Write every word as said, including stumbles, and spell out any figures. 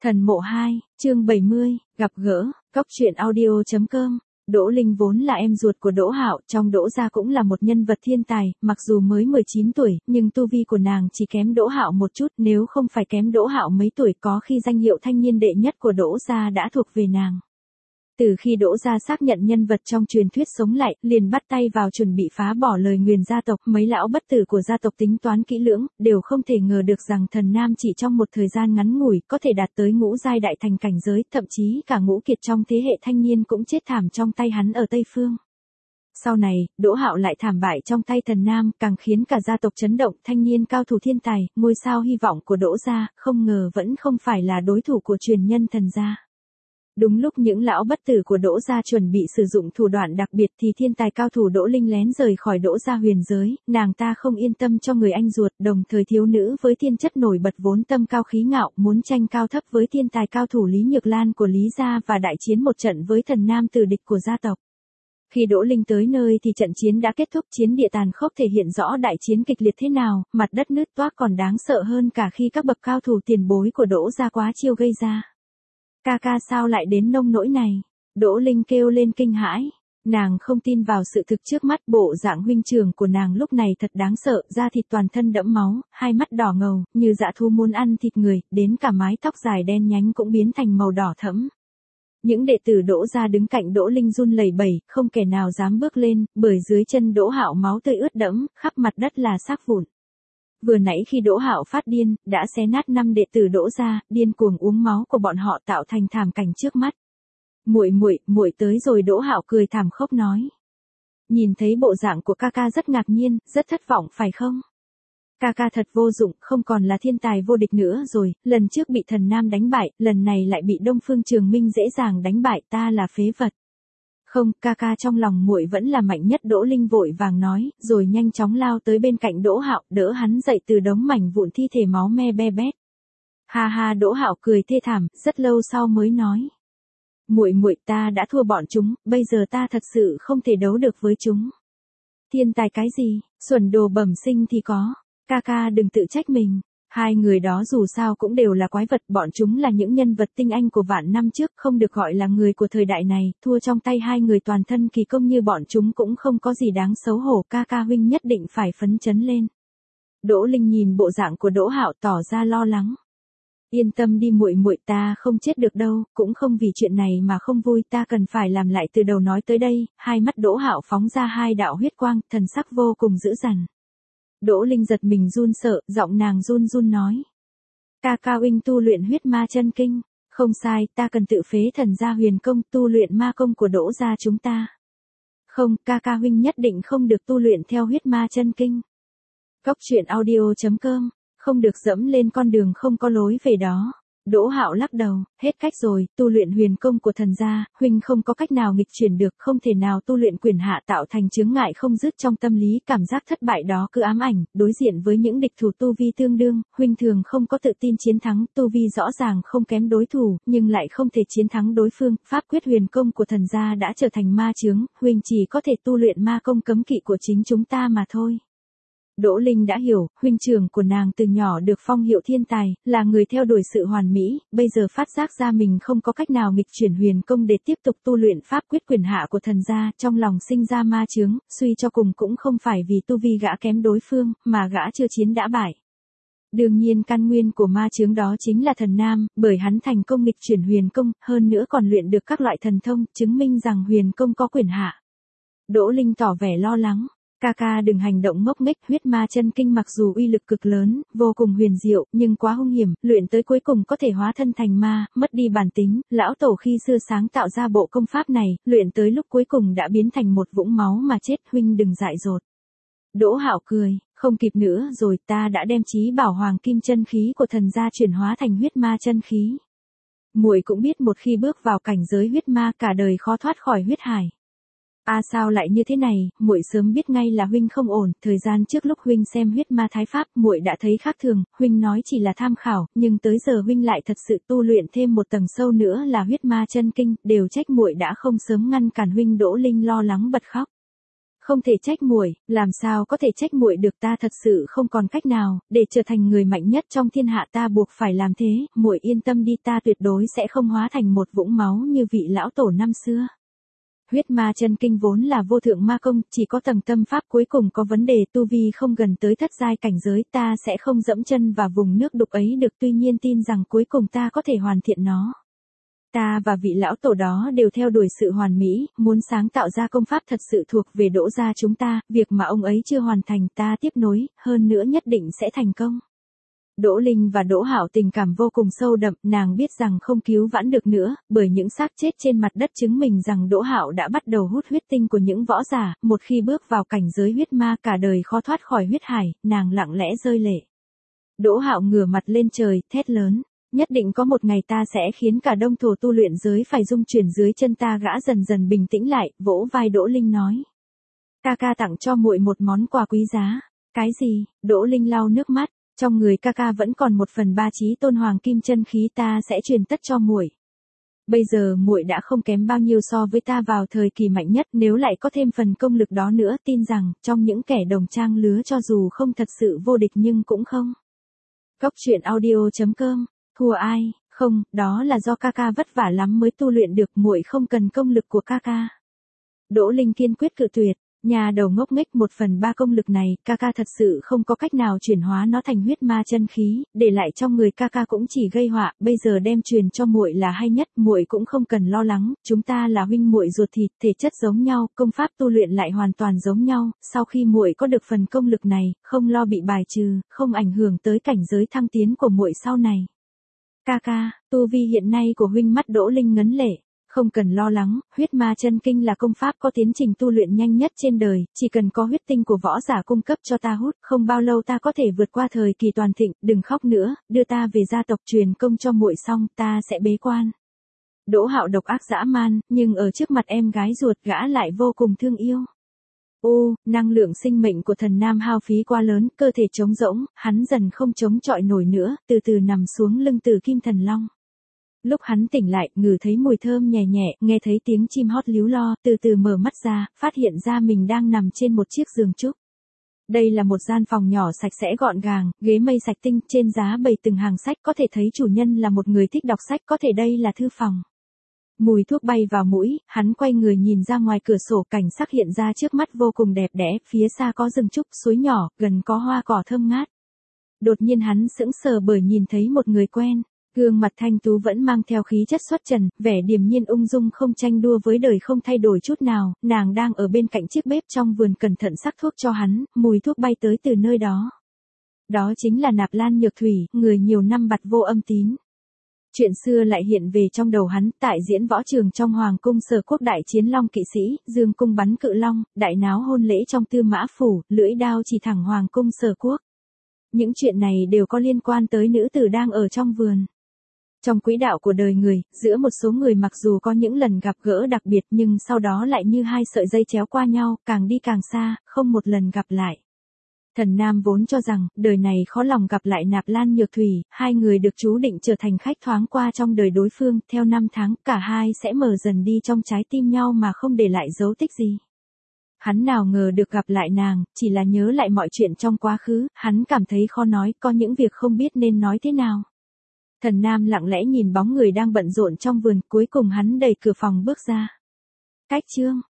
Thần mộ hai, chương bảy mươi, gặp gỡ, cóc truyện audio chấm com. Đỗ Linh vốn là em ruột của Đỗ Hạo, trong Đỗ gia cũng là một nhân vật thiên tài, mặc dù mới mười chín tuổi, nhưng tu vi của nàng chỉ kém Đỗ Hạo một chút, nếu không phải kém Đỗ Hạo mấy tuổi, có khi danh hiệu thanh niên đệ nhất của Đỗ gia đã thuộc về nàng. Từ khi Đỗ gia xác nhận nhân vật trong truyền thuyết sống lại, liền bắt tay vào chuẩn bị phá bỏ lời nguyền gia tộc, mấy lão bất tử của gia tộc tính toán kỹ lưỡng, đều không thể ngờ được rằng Thần Nam chỉ trong một thời gian ngắn ngủi, có thể đạt tới ngũ giai đại thành cảnh giới, thậm chí cả ngũ kiệt trong thế hệ thanh niên cũng chết thảm trong tay hắn ở Tây Phương. Sau này, Đỗ Hạo lại thảm bại trong tay Thần Nam, càng khiến cả gia tộc chấn động, thanh niên cao thủ thiên tài, ngôi sao hy vọng của Đỗ gia, không ngờ vẫn không phải là đối thủ của truyền nhân Thần gia. Đúng lúc những lão bất tử của Đỗ gia chuẩn bị sử dụng thủ đoạn đặc biệt thì thiên tài cao thủ Đỗ Linh lén rời khỏi Đỗ gia huyền giới, nàng ta không yên tâm cho người anh ruột, đồng thời thiếu nữ với thiên chất nổi bật vốn tâm cao khí ngạo, muốn tranh cao thấp với thiên tài cao thủ Lý Nhược Lan của Lý gia và đại chiến một trận với Thần Nam tử địch của gia tộc. Khi Đỗ Linh tới nơi thì trận chiến đã kết thúc, chiến địa tàn khốc thể hiện rõ đại chiến kịch liệt thế nào, mặt đất nứt toác còn đáng sợ hơn cả khi các bậc cao thủ tiền bối của Đỗ gia quá chiêu gây ra. Ca ca sao lại đến nông nỗi này? Đỗ Linh kêu lên kinh hãi. Nàng không tin vào sự thực trước mắt, bộ dạng huynh trưởng của nàng lúc này thật đáng sợ, da thịt toàn thân đẫm máu, hai mắt đỏ ngầu, như dã thú muốn ăn thịt người, đến cả mái tóc dài đen nhánh cũng biến thành màu đỏ thẫm. Những đệ tử Đỗ gia đứng cạnh Đỗ Linh run lẩy bẩy, không kẻ nào dám bước lên, bởi dưới chân Đỗ Hạo máu tươi ướt đẫm, khắp mặt đất là xác vụn. Vừa nãy khi Đỗ Hạo phát điên, đã xé nát năm đệ tử Đỗ gia, điên cuồng uống máu của bọn họ tạo thành thảm cảnh trước mắt. Muội muội, muội tới rồi. Đỗ Hạo cười thảm khốc nói. Nhìn thấy bộ dạng của ca ca rất ngạc nhiên, rất thất vọng phải không? Ca ca thật vô dụng, không còn là thiên tài vô địch nữa rồi, lần trước bị Thần Nam đánh bại, lần này lại bị Đông Phương Trường Minh dễ dàng đánh bại, ta là phế vật. Không, ca ca trong lòng muội vẫn là mạnh nhất. Đỗ Linh vội vàng nói, rồi nhanh chóng lao tới bên cạnh Đỗ Hạo, đỡ hắn dậy từ đống mảnh vụn thi thể máu me be bét. Ha ha, Đỗ Hạo cười thê thảm, rất lâu sau mới nói. Muội muội, ta đã thua bọn chúng, bây giờ ta thật sự không thể đấu được với chúng. Thiên tài cái gì, xuẩn đồ bẩm sinh thì có, ca ca đừng tự trách mình. Hai người đó dù sao cũng đều là quái vật, bọn chúng là những nhân vật tinh anh của vạn năm trước, không được gọi là người của thời đại này, thua trong tay hai người toàn thân kỳ công như bọn chúng cũng không có gì đáng xấu hổ, ca ca huynh nhất định phải phấn chấn lên. Đỗ Linh nhìn bộ dạng của Đỗ Hạo tỏ ra lo lắng. Yên tâm đi muội muội, ta không chết được đâu, cũng không vì chuyện này mà không vui, ta cần phải làm lại từ đầu nói tới đây. Hai mắt Đỗ Hạo phóng ra hai đạo huyết quang, thần sắc vô cùng dữ dằn. Đỗ Linh giật mình run sợ, giọng nàng run run nói. Ca ca huynh tu luyện huyết ma chân kinh, không sai, ta cần tự phế thần gia huyền công, tu luyện ma công của Đỗ gia chúng ta. Không, ca ca huynh nhất định không được tu luyện theo huyết ma chân kinh. Cóc truyện audio chấm com, không được dẫm lên con đường không có lối về đó. Đỗ Hạo lắc đầu, hết cách rồi, tu luyện huyền công của thần gia, huynh không có cách nào nghịch chuyển được, không thể nào tu luyện quyền hạ tạo thành chướng ngại không dứt trong tâm lý, cảm giác thất bại đó cứ ám ảnh, đối diện với những địch thủ tu vi tương đương, huynh thường không có tự tin chiến thắng, tu vi rõ ràng không kém đối thủ, nhưng lại không thể chiến thắng đối phương, pháp quyết huyền công của thần gia đã trở thành ma chướng, huynh chỉ có thể tu luyện ma công cấm kỵ của chính chúng ta mà thôi. Đỗ Linh đã hiểu, huynh trưởng của nàng từ nhỏ được phong hiệu thiên tài, là người theo đuổi sự hoàn mỹ, bây giờ phát giác ra mình không có cách nào nghịch chuyển huyền công để tiếp tục tu luyện pháp quyết quyền hạ của thần gia, trong lòng sinh ra ma chướng, suy cho cùng cũng không phải vì tu vi gã kém đối phương, mà gã chưa chiến đã bại. Đương nhiên căn nguyên của ma chướng đó chính là Thần Nam, bởi hắn thành công nghịch chuyển huyền công, hơn nữa còn luyện được các loại thần thông, chứng minh rằng huyền công có quyền hạ. Đỗ Linh tỏ vẻ lo lắng. Ca ca đừng hành động ngốc nghếch, huyết ma chân kinh mặc dù uy lực cực lớn, vô cùng huyền diệu, nhưng quá hung hiểm, luyện tới cuối cùng có thể hóa thân thành ma, mất đi bản tính, lão tổ khi xưa sáng tạo ra bộ công pháp này, luyện tới lúc cuối cùng đã biến thành một vũng máu mà chết, huynh đừng dại dột. Đỗ Hạo cười, không kịp nữa rồi, ta đã đem chí bảo hoàng kim chân khí của thần gia chuyển hóa thành huyết ma chân khí. Muội cũng biết một khi bước vào cảnh giới huyết ma cả đời khó thoát khỏi huyết hải. A à, sao lại như thế này, muội sớm biết ngay là huynh không ổn, thời gian trước lúc huynh xem huyết ma thái pháp, muội đã thấy khác thường, huynh nói chỉ là tham khảo, nhưng tới giờ huynh lại thật sự tu luyện thêm một tầng sâu nữa là huyết ma chân kinh, đều trách muội đã không sớm ngăn cản huynh. Đỗ Linh lo lắng bật khóc. Không thể trách muội, làm sao có thể trách muội được, ta thật sự không còn cách nào, để trở thành người mạnh nhất trong thiên hạ ta buộc phải làm thế, muội yên tâm đi, ta tuyệt đối sẽ không hóa thành một vũng máu như vị lão tổ năm xưa. Huyết ma chân kinh vốn là vô thượng ma công, chỉ có tầng tâm pháp cuối cùng có vấn đề, tu vi không gần tới thất giai cảnh giới, ta sẽ không dẫm chân vào vùng nước đục ấy được, tuy nhiên tin rằng cuối cùng ta có thể hoàn thiện nó. Ta và vị lão tổ đó đều theo đuổi sự hoàn mỹ, muốn sáng tạo ra công pháp thật sự thuộc về Đỗ gia chúng ta, việc mà ông ấy chưa hoàn thành ta tiếp nối, hơn nữa nhất định sẽ thành công. Đỗ Linh và Đỗ Hạo tình cảm vô cùng sâu đậm, nàng biết rằng không cứu vãn được nữa, bởi những xác chết trên mặt đất chứng minh rằng Đỗ Hạo đã bắt đầu hút huyết tinh của những võ giả, một khi bước vào cảnh giới huyết ma cả đời khó thoát khỏi huyết hải, nàng lặng lẽ rơi lệ. Đỗ Hạo ngửa mặt lên trời, thét lớn. Nhất định có một ngày ta sẽ khiến cả đông thổ tu luyện giới phải rung chuyển dưới chân ta, gã dần dần bình tĩnh lại, vỗ vai Đỗ Linh nói. Ca ca tặng cho muội một món quà quý giá. Cái gì? Đỗ Linh lau nước mắt, trong người ca ca vẫn còn một phần ba chí tôn hoàng kim chân khí, ta sẽ truyền tất cho muội. Bây giờ muội đã không kém bao nhiêu so với ta vào thời kỳ mạnh nhất, nếu lại có thêm phần công lực đó nữa, tin rằng, trong những kẻ đồng trang lứa cho dù không thật sự vô địch nhưng cũng không. Cốc truyện audio chấm com. Thua ai? Không, đó là do ca ca vất vả lắm mới tu luyện được, muội không cần công lực của ca ca. Đỗ Linh kiên quyết cự tuyệt, nhà đầu ngốc nghếch, một phần ba công lực này, ca ca thật sự không có cách nào chuyển hóa nó thành huyết ma chân khí, để lại trong người ca ca cũng chỉ gây họa, bây giờ đem truyền cho muội là hay nhất, muội cũng không cần lo lắng, chúng ta là huynh muội ruột thịt, thể chất giống nhau, công pháp tu luyện lại hoàn toàn giống nhau, sau khi muội có được phần công lực này, không lo bị bài trừ, không ảnh hưởng tới cảnh giới thăng tiến của muội sau này. Ca ca, tu vi hiện nay của huynh, mắt Đỗ Linh ngấn lệ, không cần lo lắng, huyết ma chân kinh là công pháp có tiến trình tu luyện nhanh nhất trên đời, chỉ cần có huyết tinh của võ giả cung cấp cho ta hút, không bao lâu ta có thể vượt qua thời kỳ toàn thịnh, đừng khóc nữa, đưa ta về gia tộc truyền công cho muội xong, ta sẽ bế quan. Đỗ Hạo độc ác dã man, nhưng ở trước mặt em gái ruột gã lại vô cùng thương yêu. Ô, năng lượng sinh mệnh của thần nam hao phí quá lớn, cơ thể trống rỗng, hắn dần không chống chọi nổi nữa, từ từ nằm xuống lưng Tử Kim Thần Long. Lúc hắn tỉnh lại, ngửi thấy mùi thơm nhẹ nhẹ, nghe thấy tiếng chim hót líu lo, từ từ mở mắt ra, phát hiện ra mình đang nằm trên một chiếc giường trúc. Đây là một gian phòng nhỏ sạch sẽ gọn gàng, ghế mây sạch tinh, trên giá bày từng hàng sách, có thể thấy chủ nhân là một người thích đọc sách, có thể đây là thư phòng. Mùi thuốc bay vào mũi, hắn quay người nhìn ra ngoài cửa sổ, cảnh sắc hiện ra trước mắt vô cùng đẹp đẽ, phía xa có rừng trúc, suối nhỏ, gần có hoa cỏ thơm ngát. Đột nhiên hắn sững sờ bởi nhìn thấy một người quen, gương mặt thanh tú vẫn mang theo khí chất xuất trần, vẻ điềm nhiên ung dung không tranh đua với đời không thay đổi chút nào, nàng đang ở bên cạnh chiếc bếp trong vườn cẩn thận sắc thuốc cho hắn, mùi thuốc bay tới từ nơi đó. Đó chính là Nạp Lan Nhược Thủy, người nhiều năm bặt vô âm tín. Chuyện xưa lại hiện về trong đầu hắn, tại diễn võ trường trong hoàng cung Sở Quốc, đại chiến long kỵ sĩ, dương cung bắn cự long, đại náo hôn lễ trong Tư Mã phủ, lưỡi đao chỉ thẳng hoàng cung Sở Quốc. Những chuyện này đều có liên quan tới nữ tử đang ở trong vườn. Trong quỹ đạo của đời người, giữa một số người mặc dù có những lần gặp gỡ đặc biệt nhưng sau đó lại như hai sợi dây chéo qua nhau, càng đi càng xa, không một lần gặp lại. Thần Nam vốn cho rằng, đời này khó lòng gặp lại Nạp Lan Nhược Thủy, hai người được chú định trở thành khách thoáng qua trong đời đối phương, theo năm tháng, cả hai sẽ mở dần đi trong trái tim nhau mà không để lại dấu tích gì. Hắn nào ngờ được gặp lại nàng, chỉ là nhớ lại mọi chuyện trong quá khứ, hắn cảm thấy khó nói, có những việc không biết nên nói thế nào. Thần Nam lặng lẽ nhìn bóng người đang bận rộn trong vườn, cuối cùng hắn đẩy cửa phòng bước ra. Cách chương